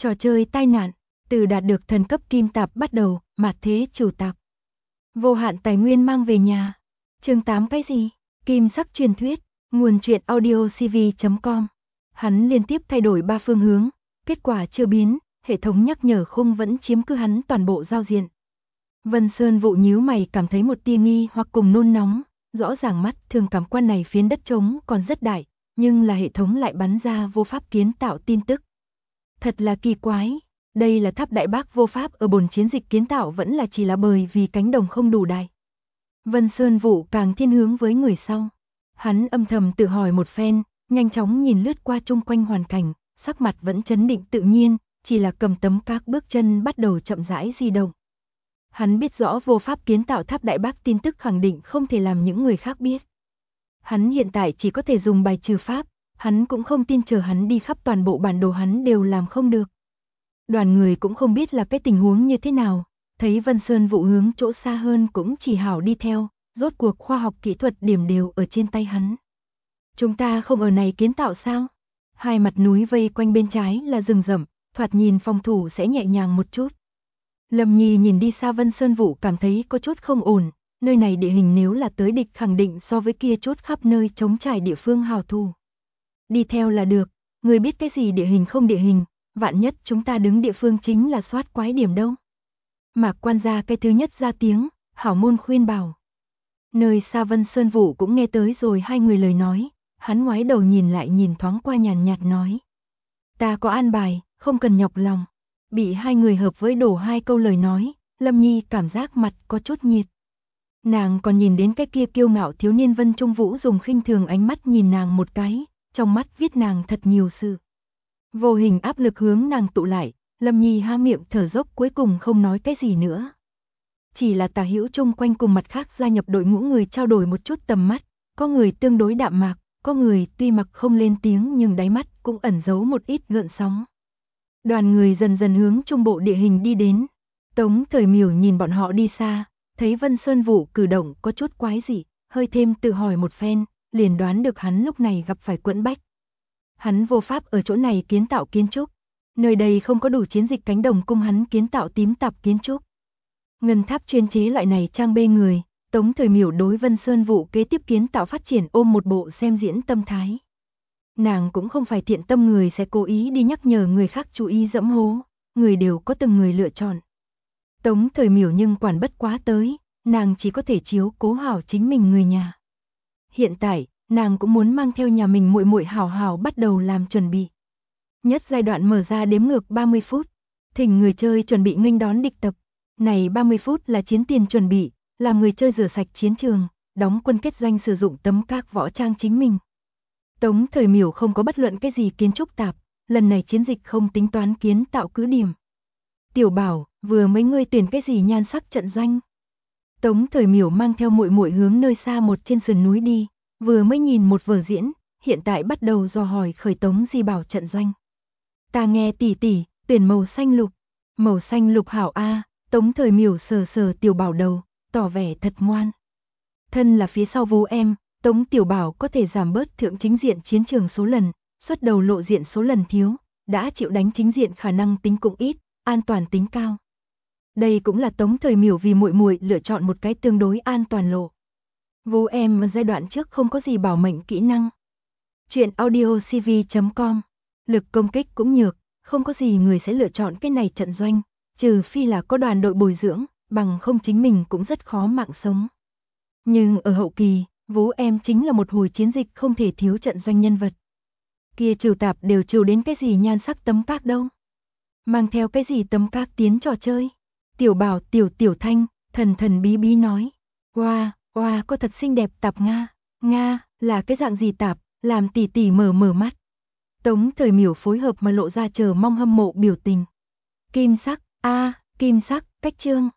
Trò chơi tai nạn, từ đạt được thần cấp kim tạp bắt đầu, mạt thế chủ tạp. Vô hạn tài nguyên mang về nhà. Chương 8 cái gì? Kim sắc truyền thuyết, nguồn truyện audiocv.com. Hắn liên tiếp thay đổi 3 phương hướng, kết quả chưa biến, hệ thống nhắc nhở khung vẫn chiếm cứ hắn toàn bộ giao diện. Vân Sơn Vũ nhíu mày cảm thấy một tia nghi hoặc cùng nôn nóng, rõ ràng mắt thường cảm quan này phiến đất trống còn rất đại, nhưng là hệ thống lại bắn ra vô pháp kiến tạo tin tức. Thật là kỳ quái, đây là tháp đại bác vô pháp ở bồn chiến dịch kiến tạo vẫn là chỉ là bởi vì cánh đồng không đủ đại. Vân Sơn Vũ càng thiên hướng với người sau. Hắn âm thầm tự hỏi một phen, nhanh chóng nhìn lướt qua chung quanh hoàn cảnh, sắc mặt vẫn trấn định tự nhiên, chỉ là cầm tấm các bước chân bắt đầu chậm rãi di động. Hắn biết rõ vô pháp kiến tạo tháp đại bác tin tức khẳng định không thể làm những người khác biết. Hắn hiện tại chỉ có thể dùng bài trừ pháp, hắn cũng không tin chờ hắn đi khắp toàn bộ bản đồ hắn đều làm không được. Đoàn người cũng không biết là cái tình huống như thế nào, thấy Vân Sơn Vũ hướng chỗ xa hơn cũng chỉ hảo đi theo, rốt cuộc khoa học kỹ thuật điểm đều ở trên tay hắn. Chúng ta không ở này kiến tạo sao? Hai mặt núi vây quanh bên trái là rừng rậm, thoạt nhìn phòng thủ sẽ nhẹ nhàng một chút. Lâm Nhi nhìn đi xa Vân Sơn Vũ cảm thấy có chút không ổn, nơi này địa hình nếu là tới địch khẳng định so với kia chút khắp nơi trống trải địa phương hào thủ. Đi theo là được, người biết cái gì địa hình không địa hình, vạn nhất chúng ta đứng địa phương chính là soát quái điểm đâu. Mạc quan gia cái thứ nhất ra tiếng, hảo môn khuyên bảo. Nơi xa Vân Sơn Vũ cũng nghe tới rồi hai người lời nói, hắn ngoái đầu nhìn lại nhìn thoáng qua nhàn nhạt nói. Ta có an bài, không cần nhọc lòng. Bị hai người hợp với đổ hai câu lời nói, Lâm Nhi cảm giác mặt có chút nhiệt. Nàng còn nhìn đến cái kia kiêu ngạo thiếu niên Vân Trung Vũ dùng khinh thường ánh mắt nhìn nàng một cái, trong mắt viết nàng thật nhiều sự. Vô hình áp lực hướng nàng tụ lại, Lâm Nhi há miệng thở dốc cuối cùng không nói cái gì nữa. Chỉ là Tả Hữu chung quanh cùng mặt khác gia nhập đội ngũ người trao đổi một chút tầm mắt, có người tương đối đạm mạc, có người tuy mặc không lên tiếng nhưng đáy mắt cũng ẩn giấu một ít gợn sóng. Đoàn người dần dần hướng trung bộ địa hình đi đến. Tống Thời Miểu nhìn bọn họ đi xa, thấy Vân Sơn Vũ cử động có chút quái dị, hơi thêm tự hỏi một phen, liền đoán được hắn lúc này gặp phải quẫn bách. Hắn vô pháp ở chỗ này kiến tạo kiến trúc, nơi đây không có đủ chiến dịch cánh đồng cung hắn kiến tạo tím tạp kiến trúc. Ngân tháp chuyên chế loại này trang bê người, Tống Thời Miểu đối Vân Sơn Vũ kế tiếp kiến tạo phát triển ôm một bộ xem diễn tâm thái. Nàng cũng không phải thiện tâm người sẽ cố ý đi nhắc nhở người khác chú ý dẫm hố, người đều có từng người lựa chọn. Tống Thời Miểu nhưng quản bất quá tới, nàng chỉ có thể chiếu cố hảo chính mình người nhà. Hiện tại, nàng cũng muốn mang theo nhà mình muội muội hảo hảo bắt đầu làm chuẩn bị. Nhất giai đoạn mở ra đếm ngược 30 phút, thỉnh người chơi chuẩn bị nghênh đón địch tập. Này 30 phút là chiến tiền chuẩn bị, làm người chơi rửa sạch chiến trường, đóng quân kết doanh sử dụng tấm các võ trang chính mình. Tống Thời Miểu không có bất luận cái gì kiến trúc tạp, lần này chiến dịch không tính toán kiến tạo cứ điểm. Tiểu Bảo, vừa mấy người tuyển cái gì nhan sắc trận doanh? Tống Thời Miểu mang theo muội muội hướng nơi xa một trên sườn núi đi, vừa mới nhìn một vở diễn, hiện tại bắt đầu dò hỏi khởi Tống Di Bảo trận doanh. Ta nghe tỷ tỷ, tuyển màu xanh lục hảo a. Tống Thời Miểu sờ sờ Tiểu Bảo đầu, tỏ vẻ thật ngoan. Thân là phía sau vú em, Tống Tiểu Bảo có thể giảm bớt thượng chính diện chiến trường số lần, xuất đầu lộ diện số lần thiếu, đã chịu đánh chính diện khả năng tính cũng ít, an toàn tính cao. Đây cũng là Tống Thời Miểu vì muội muội lựa chọn một cái tương đối an toàn lộ. Vú em giai đoạn trước không có gì bảo mệnh kỹ năng. Chuyện audiocv.com. Lực công kích cũng nhược, không có gì người sẽ lựa chọn cái này trận doanh, trừ phi là có đoàn đội bồi dưỡng, bằng không chính mình cũng rất khó mạng sống. Nhưng ở hậu kỳ, vú em chính là một hồi chiến dịch không thể thiếu trận doanh nhân vật. Kia trừ tạp đều trừ đến cái gì nhan sắc tấm các đâu. Mang theo cái gì tấm các tiến trò chơi. Tiểu Bảo Tiểu Thanh, thần bí bí nói. Wow, có thật xinh đẹp tạp Nga. Nga, là cái dạng gì tạp, làm tỷ tỷ mở mắt. Tống Thời Miểu phối hợp mà lộ ra chờ mong hâm mộ biểu tình. Kim sắc, kim sắc, cách chương.